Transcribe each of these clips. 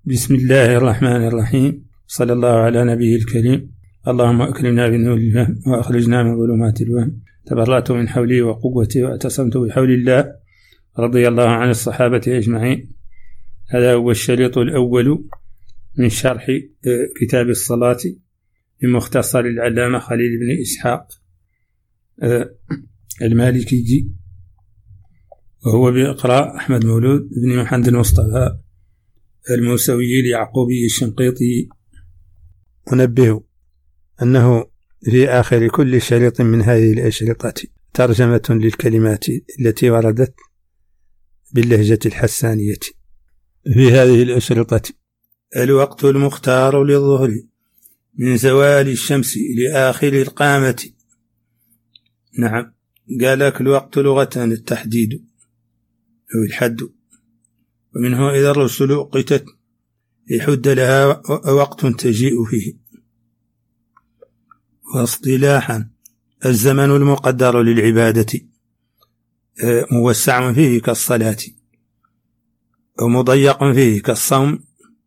بسم الله الرحمن الرحيم. صلى الله على نبيه الكريم. اللهم أكرمنا بنور الفهم وأخرجنا من ظلمات الوهم. تبرأت من حولي وقوتي واعتصمت بحول الله. رضي الله عن الصحابة أجمعين. هذا هو الشريط الأول من شرح كتاب الصلاة من مختصر العلامة خليل بن إسحاق المالكي، وهو بإقراء أحمد مولود بن محمد المصطفى الموسوي اليعقوبي الشنقيطي. أنبه أنه في آخر كل شريط من هذه الأشرطة ترجمة للكلمات التي وردت باللهجة الحسانية. في هذه الأشرطة: الوقت المختار للظهر من زوال الشمس لآخر القامة. نعم، قال لك الوقت لغة التحديد أو الحد، ومنه إذا الرسل أقتت يحد لها وقت تجيء فيه. واصطلاحا: الزمن المقدر للعبادة موسع فيه كالصلاة ومضيق فيه كالصوم.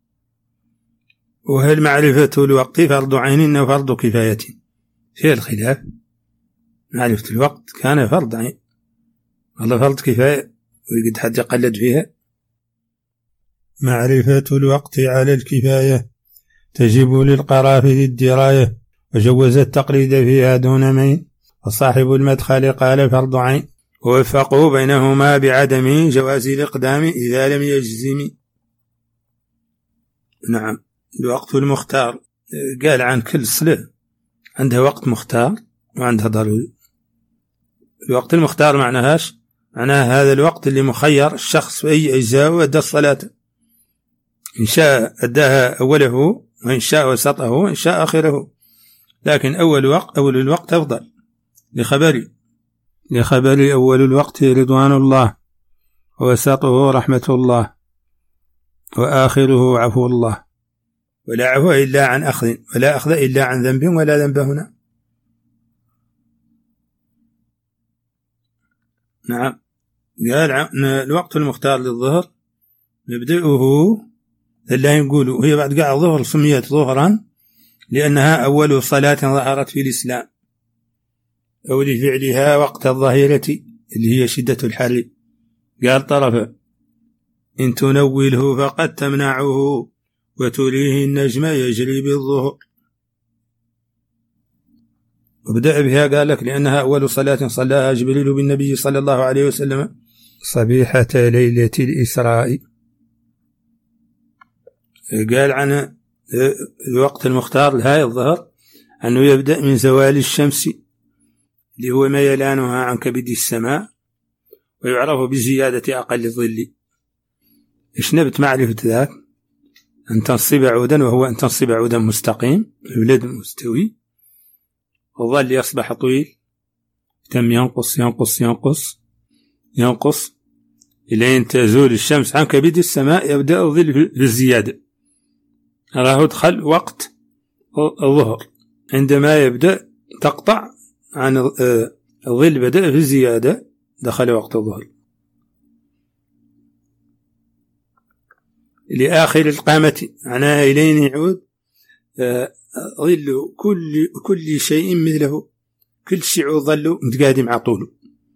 وهل معرفة الوقت فرض عين أو فرض كفاية؟ في الخلاف. معرفة الوقت كان فرض عين ولا فرض كفاية، ويقد حد يقلد فيها. معرفة الوقت على الكفاية تجب للقرافة الدراية، وجوز التقليد فيها دون مين. وصاحب المدخل قال فرض عين، ووفقوا بينهما بعدم جواز الإقدام إذا لم يجزم. نعم، الوقت المختار قال عن كل صلاة عندها وقت مختار وعندها ضروري. الوقت المختار معناها هذا الوقت اللي مخير الشخص في أي أجزاء وأدى الصلاة، إن شاء أداها أوله، وإن شاء وسطه، وإن شاء آخره. لكن أول الوقت أفضل، لخبر أول الوقت رضوان الله، ووسطه رحمة الله، وآخره عفو الله. ولا عفو إلا عن أخذ، ولا أخذ إلا عن ذنب، ولا ذنب هنا. نعم، قال الوقت المختار للظهر مبدئه لا يقولوا هي بعد قاع الظهر سميت ظهرا لأنها أول صلاة ظهرت في الإسلام، أو لفعلها وقت الظهيرة اللي هي شدة الحر. قال طرفه: إن تنوله فقد تمنعه، وتليه النجم يجري بالظهر. وبدأ بها قال لك لأنها أول صلاة صلاها جبريل بالنبي صلى الله عليه وسلم صبيحة ليلة الإسراء. قال عن الوقت المختار لهاي الظهر أنه يبدأ من زوال الشمس اللي هو ميلانها عن كبد السماء، ويعرف بزيادة أقل الظل. إيش نبت معرفة ذاك؟ أن تنصب عودا، وهو أن تنصب عودا مستقيم بلد مستوي، والظل يصبح طويل، تم ينقص ينقص ينقص ينقص إلى أن تزول الشمس عن كبد السماء، يبدأ الظل بالزيادة. راه دخل وقت الظهر عندما يبدأ تقطع عن الظل، بدأ في الزيادة، دخل وقت الظهر. لآخر القامة معناها إلين يعود ظل كل شيء مثله، كل شيء ظل متقادم عطوله.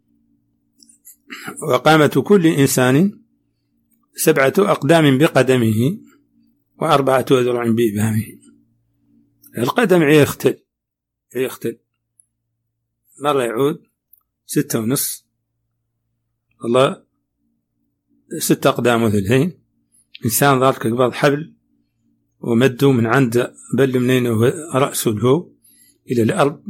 وقامة كل إنسان 7 أقدام بقدمه، و4 أذرع بإبهامه. القدم يختل مرة يعود 6.5، والله 6 أقدام و2. إنسان ذلك قبض حبل ومده من عند بل منين رأسه له إلى الأرض،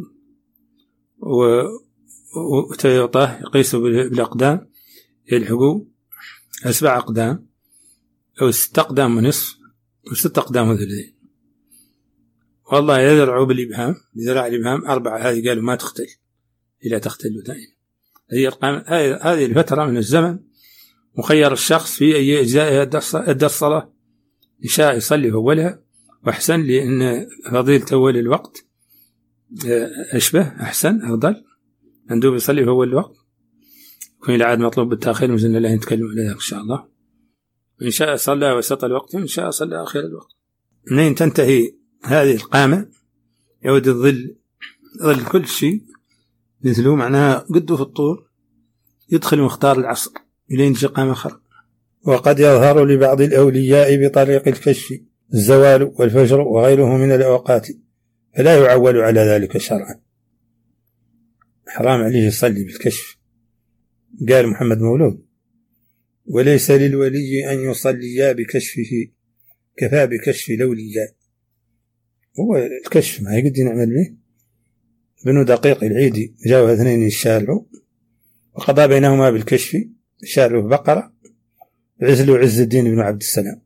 وتيطاه يقيسه بالأقدام، يلحقوا 7 أقدام أو 6 أقدام ونصف، و6 أقدام و3. والله يذرعوا بالإبهام، بذراع الإبهام 4. هذه قالوا ما تختل إلا تختل دائما. هذه الفترة من الزمن مخير الشخص في أي أجزاء أدى الصلاة. إن شاء يصلي في أولها وأحسن، لأن فضيلة أول الوقت أشبه أحسن أفضل، عنده يصلي في أول الوقت. وإن العاد مطلوب بالتأخير، مزلنا الله نتكلم على ذلك إن شاء الله. إن شاء صلى وسط الوقت، إن شاء صلى آخر الوقت. منين تنتهي هذه القامة يعود الظل، ظل كل شيء مثله، معناها قده في الطول، يدخل مختار العصر إلين تجي قامة أخرى. وقد يظهر لبعض الأولياء بطريق الكشف الزوال والفجر وغيره من الأوقات، فلا يعول على ذلك شرعا. حرام عليه يصلي بالكشف. قال محمد مولود: وليس للولي أن يصلي بكشفه، كفى بكشف الأولياء. هو الكشف ما يقدر نعمل به. ابن دقيق العيدي جاءوا اثنين يشارعوا وقضى بينهما بالكشف، شارعوا بقرة عزلوا عز الدين بن عبد السلام،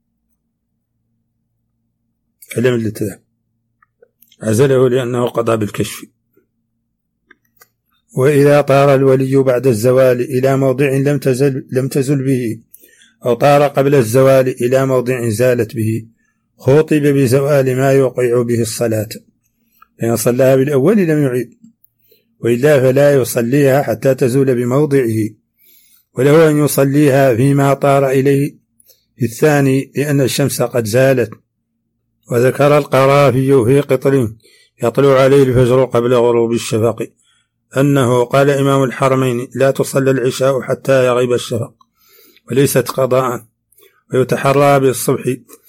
فلم يلتزم، عزله لأنه قضى بالكشف. وإذا طار الولي بعد الزوال إلى موضع لم تزل به، أو طار قبل الزوال إلى موضع زالت به، خوطب بزوال ما يوقع به الصلاة، فإن صلاها بالأول لم يعيد، وإلا فلا يصليها حتى تزول بموضعه، وله أن يصليها فيما طار إليه في الثاني، لأن الشمس قد زالت. وذكر القرافي في قطر يطلع عليه الفجر قبل غروب الشفق أنه قال إمام الحرمين: لا تصلى العشاء حتى يغيب الشفق، وليست قضاء، ويتحرى بالصبح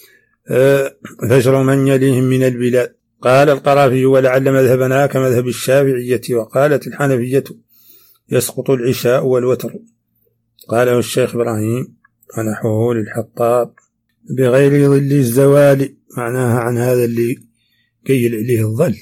فجر من يليهم من البلاد. قال القرافي: ولعل مذهبنا كمذهب الشافعية، وقالت الحنفية: يسقط العشاء والوتر. قاله الشيخ إبراهيم ونحوه للحطاب بغير ظل الزوال، معناها عن هذا اللي قيل عليه الظل،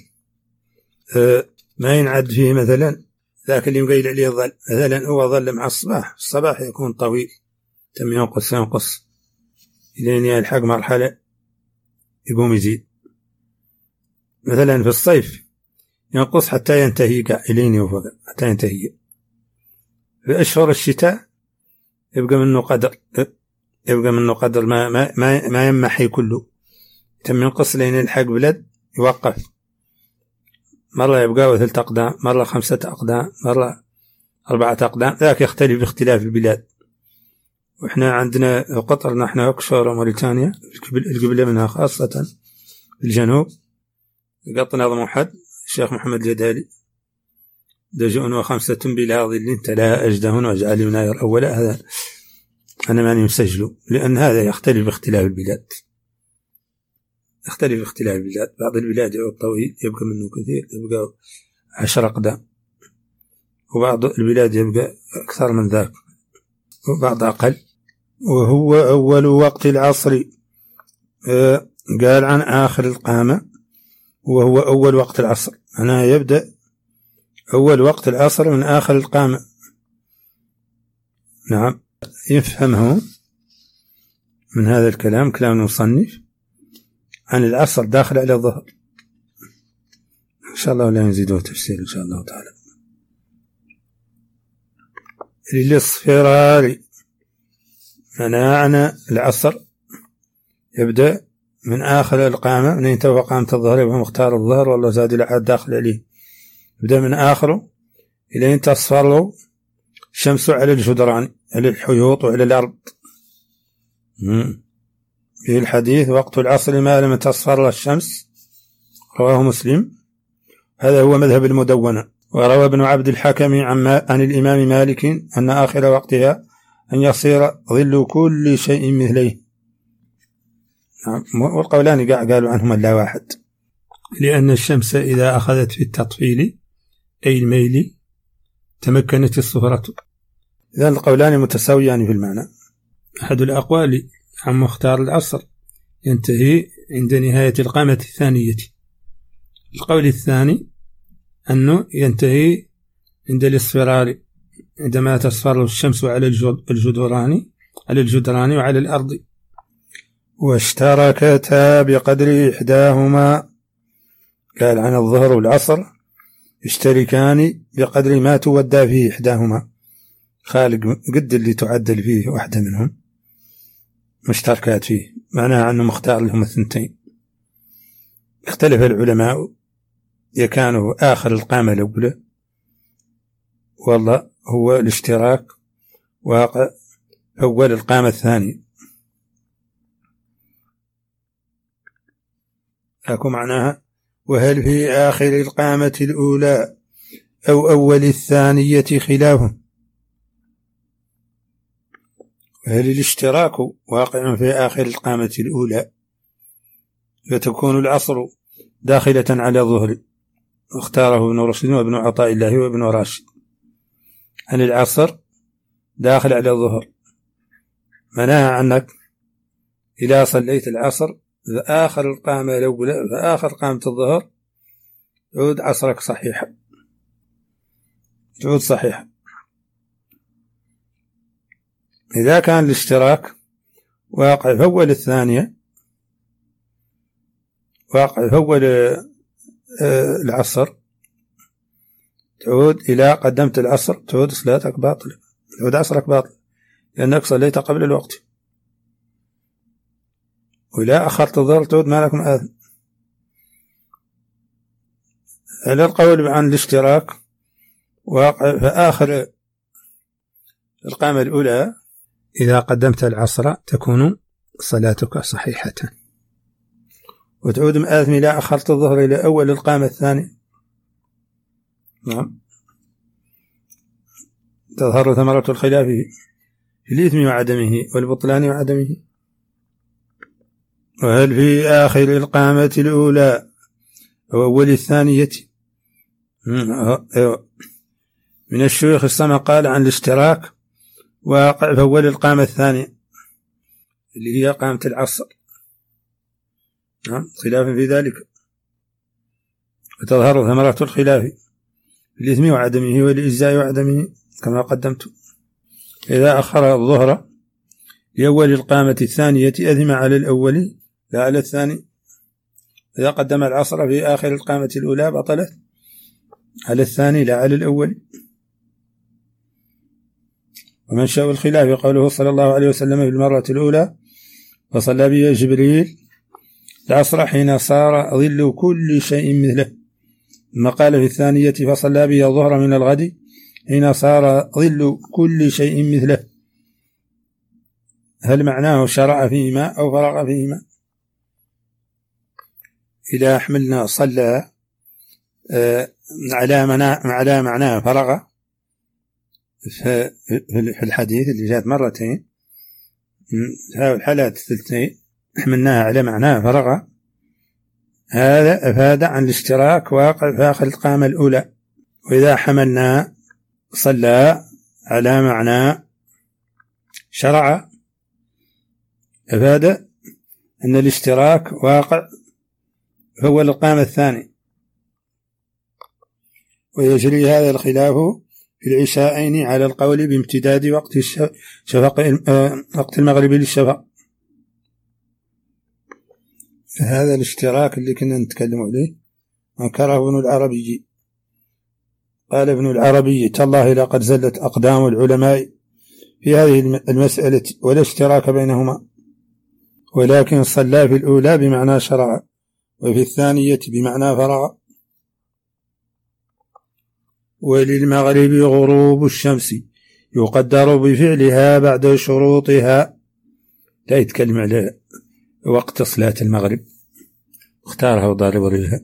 ما ينعد فيه مثلا ذاك اللي مقيل عليه الظل، مثلا هو ظل مع الصباح يكون طويل، تم ينقص إلين يلحق مرحلة يقوم يزيد. مثلا في الصيف ينقص حتى ينتهي إلين يوفق حتى ينتهي. في أشهر الشتاء يبقى منه قدر ما يمحي كله، تم ينقص لين يلحق بلد يوقف، مرة يبقى 3 أقدام، مرة 5 أقدام، مرة 4 أقدام، ذاك يختلف باختلاف البلاد. وإحنا عندنا في قطر نحن أكثر وموريتانيا القبلة منها خاصة في الجنوب قط نظم حد الشيخ محمد الجدالي: دجؤ وخمسة بلا ظل تلا أجدهن واجعل مناير الأول. هذا أنا ماني مسجله، لأن هذا يختلف باختلاف البلاد، يختلف باختلاف البلاد. بعض البلاد يعود طويل يبقى منه كثير، يبقى 10 أقدام، وبعض البلاد يبقى أكثر من ذاك وبعض أقل. وهو أول وقت العصر، قال عن آخر القامة، وهو أول وقت العصر، أنا يبدأ أول وقت العصر من آخر القامة. نعم، يفهمه من هذا الكلام، كلام المصنف عن العصر داخل على الظهر، إن شاء الله لا نزيده تفسير إن شاء الله تعالى. للاصفرار منعنا العصر يبدأ من آخر القامة، من ينتهى قامة الظهر يبقى مختار الظهر، والله زاد العاد داخل عليه، يبدأ من آخره إلى أن تصفر له الشمس على الجدران، على الحيوط وعلى الأرض. في الحديث: وقت العصر ما لم تصفر الشمس، رواه مسلم. هذا هو مذهب المدونة. وروى ابن عبد الحكم عن الإمام مالك أن آخر وقتها أن يصير ظل كل شيء مثليه. والقولان قالوا عنهما لا واحد، لأن الشمس إذا أخذت في التطفيل أي الميل تمكنت الصفرة. إذن القولان متساويان في المعنى. أحد الأقوال عن مختار العصر ينتهي عند نهاية القامة الثانية. القول الثاني أنه ينتهي عند الاصفرار، عندما تصفر الشمس على الجدران وعلى الأرض. واشتركتا بقدر إحداهما، قال عن الظهر والعصر يشتركان بقدر ما تودى فيه إحداهما، خالق قد اللي تعدل فيه واحدة منهم مشتركات فيه، معناها أنه مختار لهم 2. اختلف العلماء، يكانوا آخر القامة الأولى والله هو الاشتراك واقع أول القامة الثانية، أكو معناها. وهل في آخر القامة الأولى أو أول الثانية خلاف؟ هل الاشتراك واقع في آخر القامة الأولى فتكون العصر داخلة على الظهر، اختاره ابن رشد وابن عطاء الله وابن راشد، أن العصر داخل على الظهر، مناها عنك إذا صليت العصر فآخر القامة الأولى فآخر قامة الظهر تعود عصرك صحيحة، تعود صحيحة. إذا كان الاشتراك واقع في أول الثانية، واقع في أول العصر، تعود إلى قدمت العصر تعود صلاتك باطلة، تعود عصرك باطل لأنك صليت قبل الوقت. وإذا أخرت الظهر تعود ما لكم آثم. على القول عن الاشتراك واقع في آخر القامة الأولى، إذا قدمت العصر تكون صلاتك صحيحة، وتعود مآثم إلى أخرت الظهر إلى أول القامة الثانية. نعم، تظهر ثمرة الخلاف في الإثم وعدمه والبطلان وعدمه. وهل في آخر القامة الأولى أو أول الثانية؟ من الشيوخ السمع قال عن الاشتراك واقع في أول القامة الثانية اللي هي قامة العصر، خلافا في ذلك، وتظهر ثمرة الخلاف في الإثم وعدمه والإجزاء وعدمه كما قدمت. إذا أخر الظهر لأول القامة الثانية أثم على الأول لا على الثاني. إذا قدم العصر في آخر القامة الأولى بطلت على الثاني لا على الأول. ومن شاء الخلاف قوله صلى الله عليه وسلم في المرة الأولى فصلى به جبريل العصر حين صار ظل كل شيء مثله، ثم قال في الثانية فصلى به الظهر من الغد حين صار ظل كل شيء مثله. هل معناه شرع فيهما أو فرغ فيهما؟ إذا حملنا صلى على معناه فرغ في الحديث اللي جاءت مرتين، هذه الحالات الثلثين حملناها على معناه فرغ، هذا أفاد عن الاشتراك واقع في آخر القامة الأولى. وإذا حملنا صلى على معنى شرع أفاد أن الاشتراك واقع هو القامة الثاني. ويجري هذا الخلاف في العشاءين على القول بامتداد وقت وقت المغرب للشفق. هذا الاشتراك اللي كنا نتكلم عليه أنكره ابن العربي. قال ابن العربي تالله لقد زلت أقدام العلماء في هذه المسألة ولا اشتراك بينهما، ولكن صلى في الأولى بمعنى شرع وفي الثانية بمعنى فرغ. وللمغرب غروب الشمس يقدر بفعلها بعد شروطها. لا يتكلم على وقت صلاة المغرب، اختارها وضارب رجلها.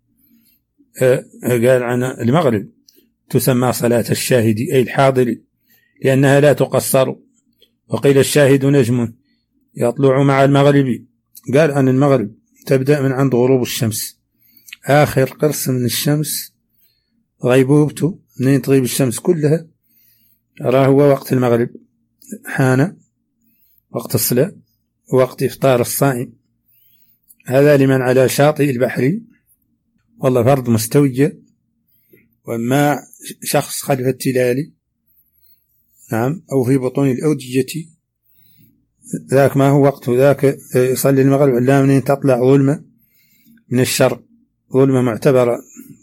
قال عن المغرب تسمى صلاة الشاهد أي الحاضر لأنها لا تقصر. وقيل الشاهد نجم يطلع مع المغرب. قال عن المغرب تبدأ من عند غروب الشمس، آخر قرص من الشمس غيبوبته منين تغيب الشمس كلها راه هو وقت المغرب، حان وقت الصلاة وقت إفطار الصائم. هذا لمن على شاطئ البحر والله فرض مستوية، وما شخص خلف التلال نعم أو في بطون الأودية ذاك ما هو وقته، ذاك يصلي المغرب لا منين تطلع ظلمة من الشرق، ظلمة معتبرة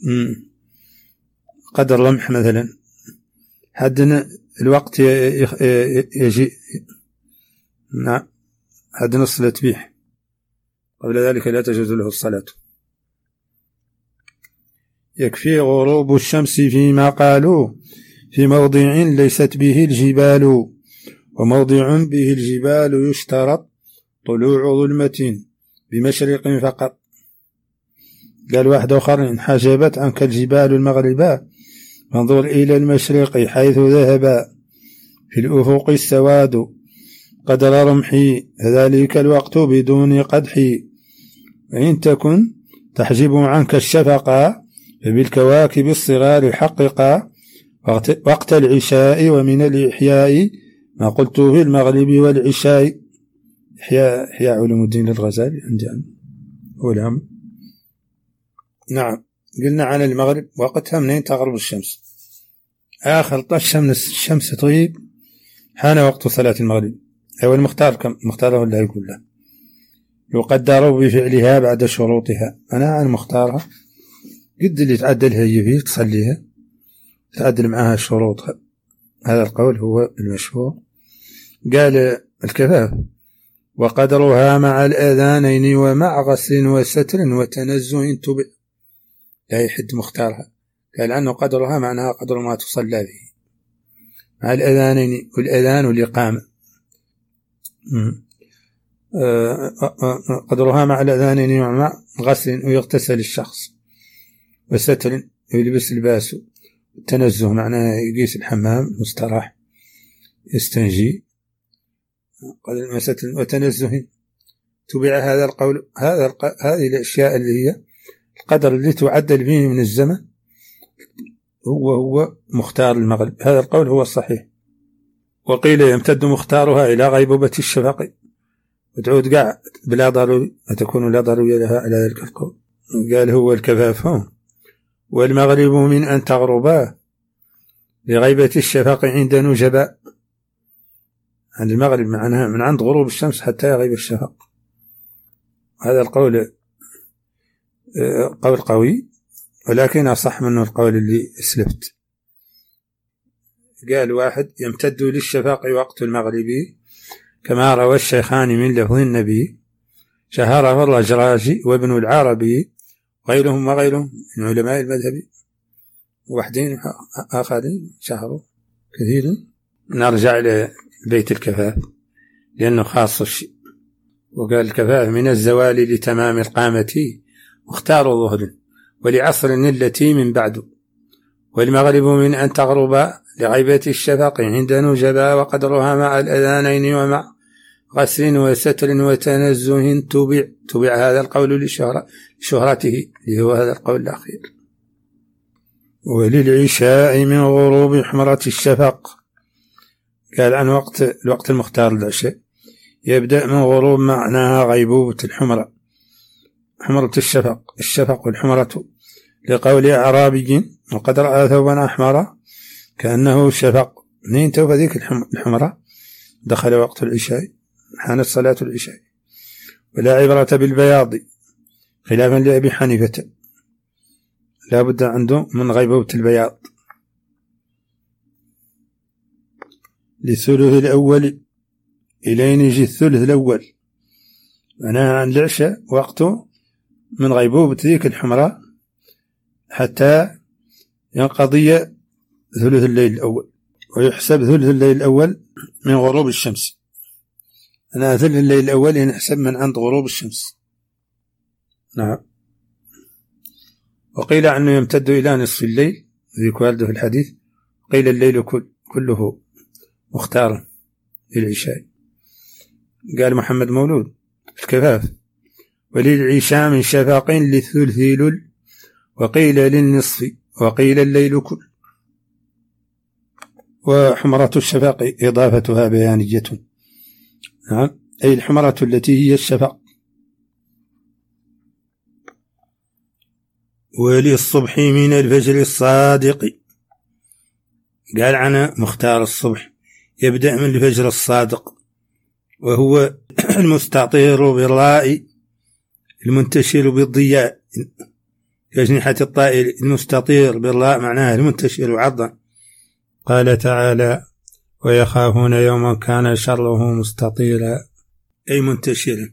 قدر لمح مثلا، حدنا الوقت يجي نعم حدنا الصلاة بيح، قبل ذلك لا تجوز له الصلاة. يكفي غروب الشمس فيما قالوا في موضع ليست به الجبال، وموضع به الجبال يشترط طلوع ظلمة بمشرق فقط. قال واحد آخر انحجبت عنك الجبال المغربا فانظر إلى المشرق حيث ذهب في الأفق السواد قدر رمحي ذلك الوقت بدون قدحي وإن تكن تحجب عنك الشفقا فبالكواكب الصغار حققا وقت العشاء ومن الإحياء ما قلت في المغرب والعشاء. إحياء علوم الدين للغزالي عندي أولهم. نعم قلنا عن المغرب وقتها منين تغرب الشمس آخر طش من الشمس تغيب حان وقت صلاة المغرب. أو المختار كم مختاره اللي يقول له يقدر بفعلها بعد شروطها. أنا عن مختارها قد اللي تعدلها هي فيه تصليها تعدل معها شروطها. هذا القول هو المشهور. قال الكفاف وقدرها مع الأذانين ومع غسل وستر وتنزه تبع لا يحد مختارها. قال عنه قدرها معناها قدر ما تصلى به مع الأذانين والأذان والإقامة. قدرها مع الأذانين ومع غسل ويغتسل الشخص وستر ويلبس الباس التنزه معناه يقيس الحمام مستراح يستنجي وتنزه تبع هذا القول. هذه الأشياء اللي هي القدر اللي تعدل به من الزمن هو مختار المغرب. هذا القول هو الصحيح. وقيل يمتد مختارها إلى غيبوبة الشفق وتعود قاع بلا ضروري وتكون لا ضروري لها على ذلك القول. قال هو الكفاف هم والمغرب من أن تغربا لغيبة الشفق عند نجبا. عند المغرب معناها من عند غروب الشمس حتى يغيب الشفق. هذا القول قول قوي ولكن أصح منه القول اللي اسلفت. قال واحد يمتد للشفق وقت المغربي كما روى الشيخان من لفظ النبي شهره الرجراجي وابن العربي غيرهم وغيرهم من علماء المذهب وحدين آخرين شهروا كثيرا. نرجع لبيت الكفاف لأنه خاص الشيء. وقال الكفاف من الزوال لتمام القامة مختار ظهر ولعصر التي من بعد والمغرب من أن تغرب لغيبة الشفق عند نجبا وقدرها مع الأذانين ومع غسل وستر وتنزه تبع هذا القول لشهرته اللي هو هذا القول الأخير. وللعشاء من غروب حمرة الشفق. قال عن الوقت المختار للعشاء يبدأ من غروب معناها غيبوبة الحمرة حمرة الشفق والحمرة لقول أعرابي وقد رأى ثوبا أحمر كأنه شفق. منين توفى ذيك الحمرة دخل وقت العشاء حانت صلاة العشاء. ولا عبرة بالبياض خلافا لأبي حنيفة لا بد عنده من غيبوبة البياض. للثلث الأول إلين يجي الثلث الأول معناها عن العشاء وقته من غيبوبة ذيك الحمراء حتى ينقضي ثلث الليل الأول. ويحسب ثلث الليل الأول من غروب الشمس. أنا ثلث الليل الأول ينحسب من عند غروب الشمس. نعم. وقيل أنه يمتد إلى نصف الليل ذيك وارده في الحديث. قيل الليل كله مختارا للعشاء. قال محمد مولود الكفاف وللعشاء من شفق للثلث لل وقيل للنصف وقيل الليل كل. وحمرة الشفق إضافتها بيانية. نعم أي الحمرة التي هي الشفق. وللصبح من الفجر الصادق. قال عنا مختار الصبح يبدأ من الفجر الصادق وهو المستطير بالراء المنتشر بالضياء كأجنحة الطائر. المستطير بالراء معناها المنتشر عرضا. قال تعالى ويخافون يوما كان شره مستطيرا أي منتشرا.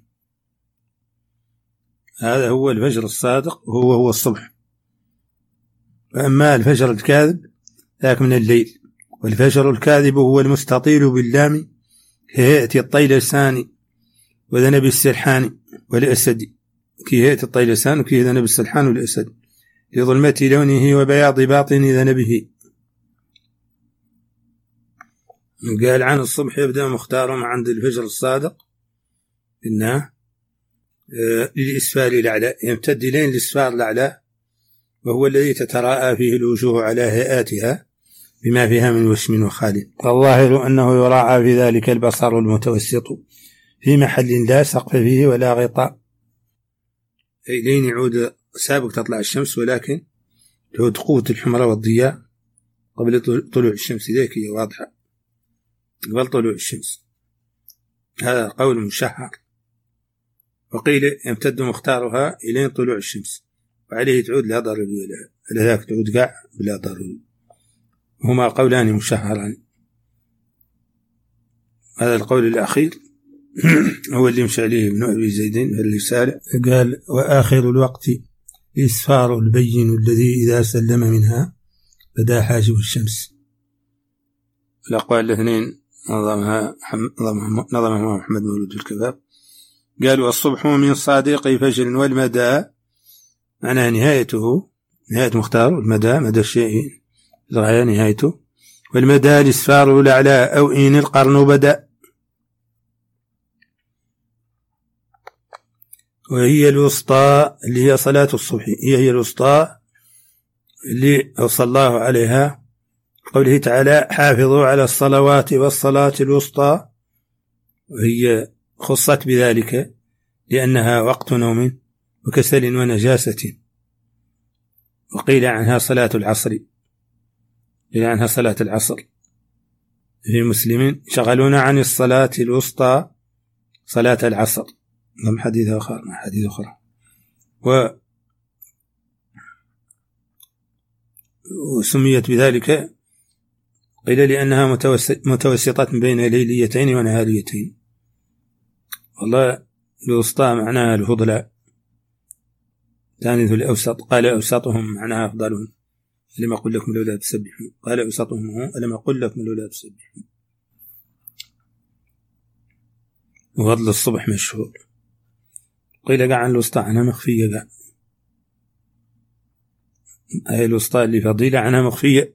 هذا هو الفجر الصادق هو الصبح. وأما الفجر الكاذب ذاك من الليل. والفجر الكاذب هو المستطيل باللام كهيئة الطيل الساني وذنب السرحان والأسد كي هيئة الطيلسان وكي ذنب السلحان والأسد لظلمة لونه وبياض باطن ذنبه. قال عن الصبح يبدأ مختارهم عند الفجر الصادق إنه للإسفار الأعلى يمتد لين الإسفار الأعلى، وهو الذي تتراءى فيه الوجوه على هيئاتها بما فيها من وشم وخال. والظاهر أنه يراعى في ذلك البصر المتوسط في محل لا سقف فيه ولا غطاء، أي لين يعود سابق تطلع الشمس، ولكن تعود قوة الحمرة والضياء قبل طلوع الشمس، ذيك هي واضحة قبل طلوع الشمس. هذا قول مشهر. وقيل يمتد مختارها إلى طلوع الشمس، وعليه تعود لا ضرر لها، لذلك تعود قاع بلا ضرر. هما قولان مشهران. هذا القول الأخير هو اللي مشى عليه ابن أبي زيدين في الرسالة. قال وآخر الوقت إسفار البين الذي إذا سلم منها بدا حاجب الشمس. الأقوال الاثنين نظمها محمد مولود الكباب. قالوا الصبح من صادق فجر والمدى معناها نهايته، نهاية مختار، المدى مدى الشيء الغاية نهايته، والمدى الإسفار الأعلى أو إن القرن بدأ. وهي الوسطى اللي هي صلاة الصبح، هي الوسطى اللي أوصى الله عليها قوله تعالى حافظوا على الصلوات والصلاة الوسطى، وهي خصت بذلك لأنها وقت نوم وكسل ونجاسة. وقيل عنها صلاة العصر، قيل عنها صلاة العصر. في مسلم شغلونا عن الصلاة الوسطى صلاة العصر، لم حديث آخر مع حديث أخرى. وسميت بذلك قيل لأنها متوسطة بين ليليتين ونهاريتين. والله الوسطى معناها الفضلاء، ثاني الأوسط، قال أوسطهم معناها أفضلهم، لما أقول لكم لولا تسبحون، قال أوسطهم هو لما أقول لكم لولا تسبحون. وفضل الصبح مشهور. قيل قاع عن الوسطى عنها مخفية، قاع هاي الوسطى اللي فضيلة عنها مخفية.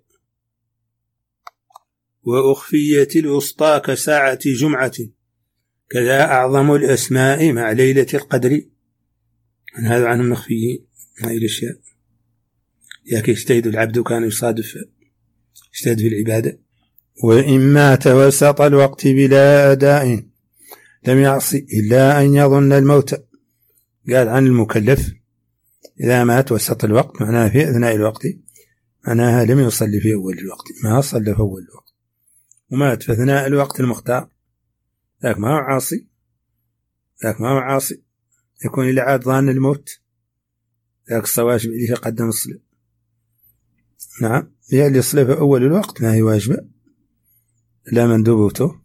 وأخفيت الوسطى كساعة جمعة كذا أعظم الأسماء مع ليلة القدر. عن هذا عنهم مخفيين هاي الأشياء، ياك يجتهد العبد كان يصادف يجتهد في العبادة. وإن مات وسط الوقت بلا أداء لم يعص إلا أن يظن الموت. قال عن المكلف إذا مات وسط الوقت معناها في أثناء الوقت، معناها لم يصلي في أول الوقت، ما صلى في أول الوقت ومات في أثناء الوقت المختار، ذاك ما هو عاصي، ذاك ما هو عاصي، يكون إلى عاد ظان الموت، ذاك الصواجب اللي قدم الصلاة. نعم هي اللي يصلي في أول الوقت ما هي واجبة لا مندوبته.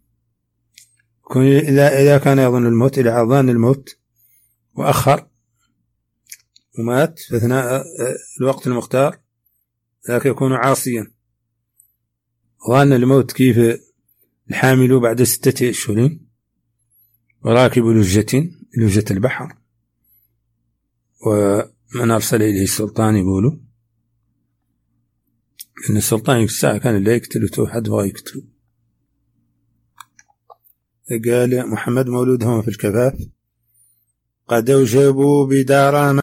إذا كان يظن الموت إلى عاد ظان الموت وأخر ومات في أثناء الوقت المختار، ذاك يكون عاصيا. ظن الموت كيف الحامل بعد 6 أشهر وراكب لجة البحر، ومن أرسل إليه السلطان يقولوا إن السلطان الساعة كان لا يقتل حد بغى يقتل. قال محمد مولودهم في الكفاف قد أوجبوا بدار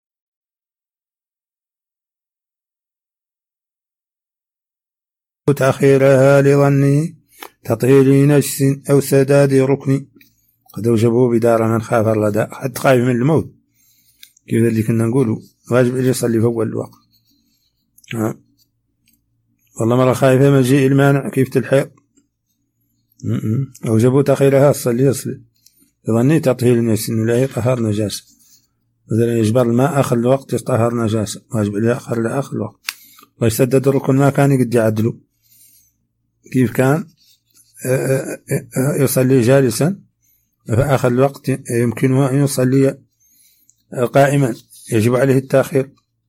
تأخيرها لظني تطهير نجس أو سداد ركن. قد أوجبوا بدار من خاف الرداء، حد خايف من الموت كيف اللي كنا نقوله واجب اللي يصلي في أول الوقت. والله مرة خايفة مجيء المانع كيف تلحق. أوجبوا تأخيرها يصلي لظني تطهير نجس إنه لا يطهر نجاسة، مثلا يجبر الماء آخر الوقت يطهر نجاسة، واجب اللي آخر لآخر الوقت. ويسدد الركن ما كان يقد يعدله، كيف كان يصلي جالسا في آخر الوقت يمكنه أن يصلي قائما، يجب عليه التأخير.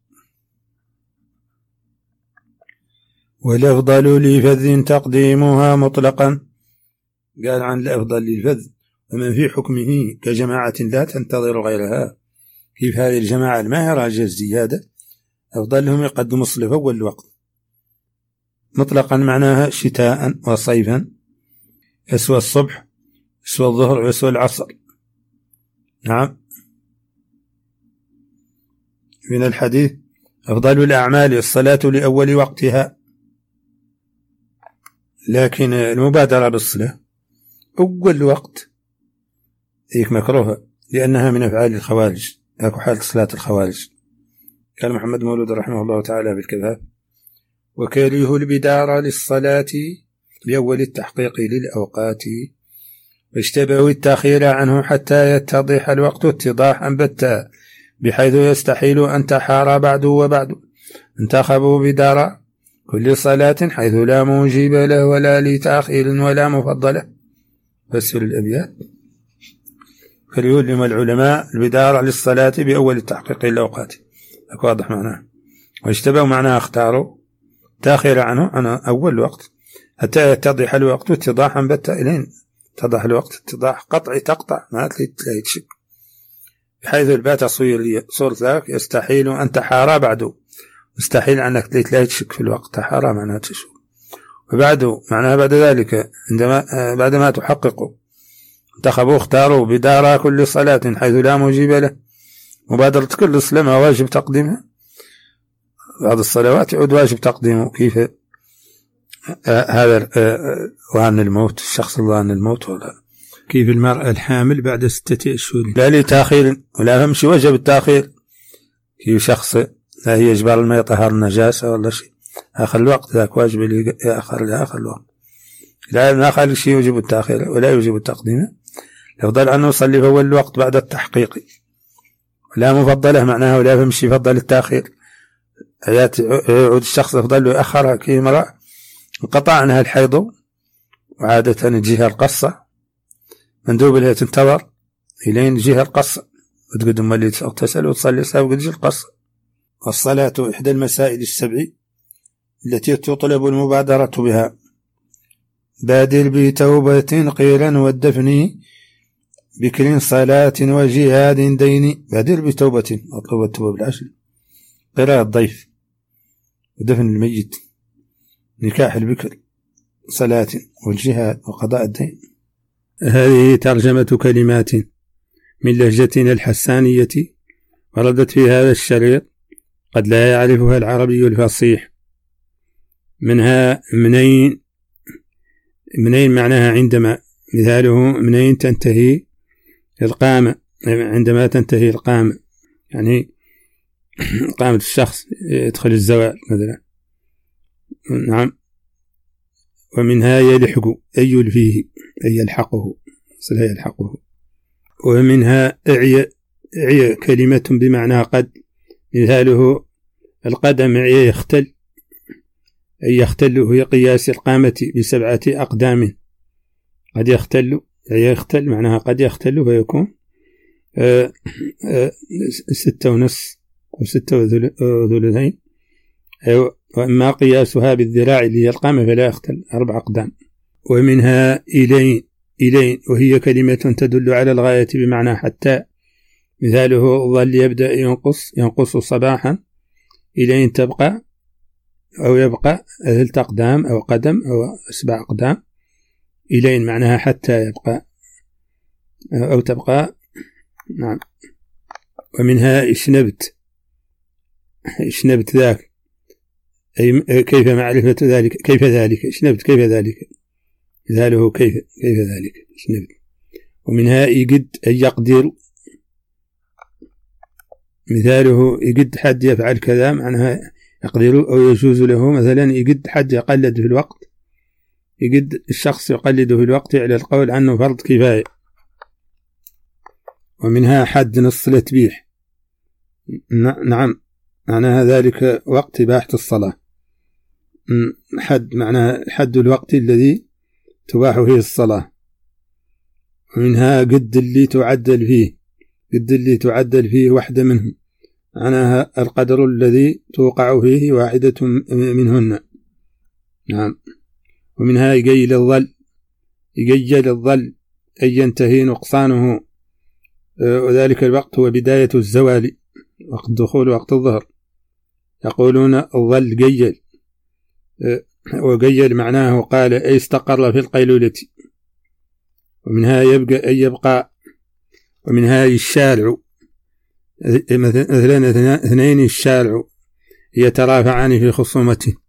والأفضل لفذ تقديمها مطلقا. قال عن الأفضل للفذ ومن في حكمه كجماعة لا تنتظر غيرها كيف هذه الجماعة ما هي راجع الزيادة أفضلهم يقدموا الصلاة في أول الوقت مطلقا معناها شتاء وصيفا يسوى الصبح يسوى الظهر ويسوى العصر. نعم. من الحديث أفضل الأعمال الصلاة لأول وقتها، لكن المبادرة بالصلاة أول وقت هيك مكروهة لأنها من أفعال الخوارج. أكو حالة صلاة الخوارج. قال محمد مولود رحمه الله تعالى بالكذاب وكرهوا البدار للصلاة لأول التحقيق للأوقات واشتبهوا التأخير عنه حتى يتضح الوقت اتضاحا بتا بحيث يستحيل أن تحار بعد وبعد انتخبوا بدار كل صلاة حيث لا موجب له ولا لتأخير ولا مفضلة. فسر الأبيات. فليولم العلماء البدار للصلاة بأول التحقيق للأوقات. واضح معناه. واشتبهوا معناه اختاروا تأخير عنه أول وقت حتى يتضح الوقت اتضاحا بتا إلين اتضح الوقت اتضاح قطعي تقطع ما تلاقي تشك بحيث البات صورة ذاك يستحيل أن تحارى بعده مستحيل أنك تلاقي تشك في الوقت تحارى معناه تشك وبعده معناه بعد ذلك بعدما تحققوا انتخبوا اختاروا بدار كل صلاة حيث لا موجب له مبادرة كل صلاة ما واجب تقديمها بعض الصلوات يعود واجب تقديمه كيف هذا وعن الموت الشخص الله عن الموت ولا كيف المرأة الحامل بعد 6 أشهر لا لتأخير ولا همشي وجب التأخير كيف شخص لا يجبر الماء يطهر النجاسة ولا شيء آخر الوقت ذاك واجب آخر الوقت لا آخر شيء يجب التأخير ولا يجب التقديم. يفضل أن يصلي في أول الوقت بعد التحقيق لا مفضله معناها ولا يمشي يفضل التأخير يعود الشخص يفضل يأخرها كامرأة انقطع عنها الحيض وعادة الجهة القصة مندوب لها تنتظر إلين الجهة القصة وتقدم اللي تغتسل وتصلي سابق الجهة القصة. والصلاة إحدى المسائل السبع التي تطلب المبادرة بها. بادر بتوبة قيلا والدفن بكل صلاة وجهاد دين. بادر بتوبة أطلب التوبة بالعشر قراءة الضيف ودفن الميت نكاح البكر صلاة والجهاد وقضاء الدين. هذه ترجمة كلمات من لهجتنا الحسانية وردت في هذا الشريط قد لا يعرفها العربي الفصيح. منها منين معناها عندما مثاله منين تنتهي القامة عندما تنتهي القامة يعني قامة الشخص يدخل الزوال مثلا. نعم. ومنها يلحق أي يلفيه أي يلحقه صلها يلحقه. ومنها اعي كلمة بمعنى قد مثاله القدم اعي يختل أي يختل هي قياس القامة ب7 أقدام. قد يختل يختل معناها قد يختل فيكون 6.5 أو 6 وأما قياسها بالذراع اللي هي القامة فلا يختل 4 أقدام. ومنها إلين وهي كلمة تدل على الغاية بمعنى حتى مثاله ظل يبدأ ينقص صباحا إلين تبقى أو يبقى 3 أقدام أو قدم أو 7 أقدام. إلين معناها حتى يبقى أو تبقى. نعم. ومنها اشنبت ذاك أي كيف معرفة ذلك كيف ذلك اشنبت كيف ذلك مثاله كيف ذلك اشنبت. ومنها يقد أي يقدر مثاله يقد حد يفعل كذا معناها يقدر أو يجوز له مثلا يقد حد يقلد في الوقت يقد الشخص يقلده في الوقت على القول عنه فرض كفاية. ومنها حد نص التبيح. نعم معناها ذلك وقت إباحة الصلاة. حد معناها حد الوقت الذي تباح فيه الصلاة. ومنها قد اللي تعدل فيه واحدة منهم معناها القدر الذي توقع فيه واحدة منهن. نعم. ومنها يقيل الظل أي ينتهي نقصانه وذلك الوقت هو بداية الزوال، وقت الدخول وقت الظهر. يقولون الظل قيل، وقيل معناه قال أي استقر في القيلولة، ومنها يبقى، ومنها الشارع، مثلا اثنين الشارع يترافعان في خصومته،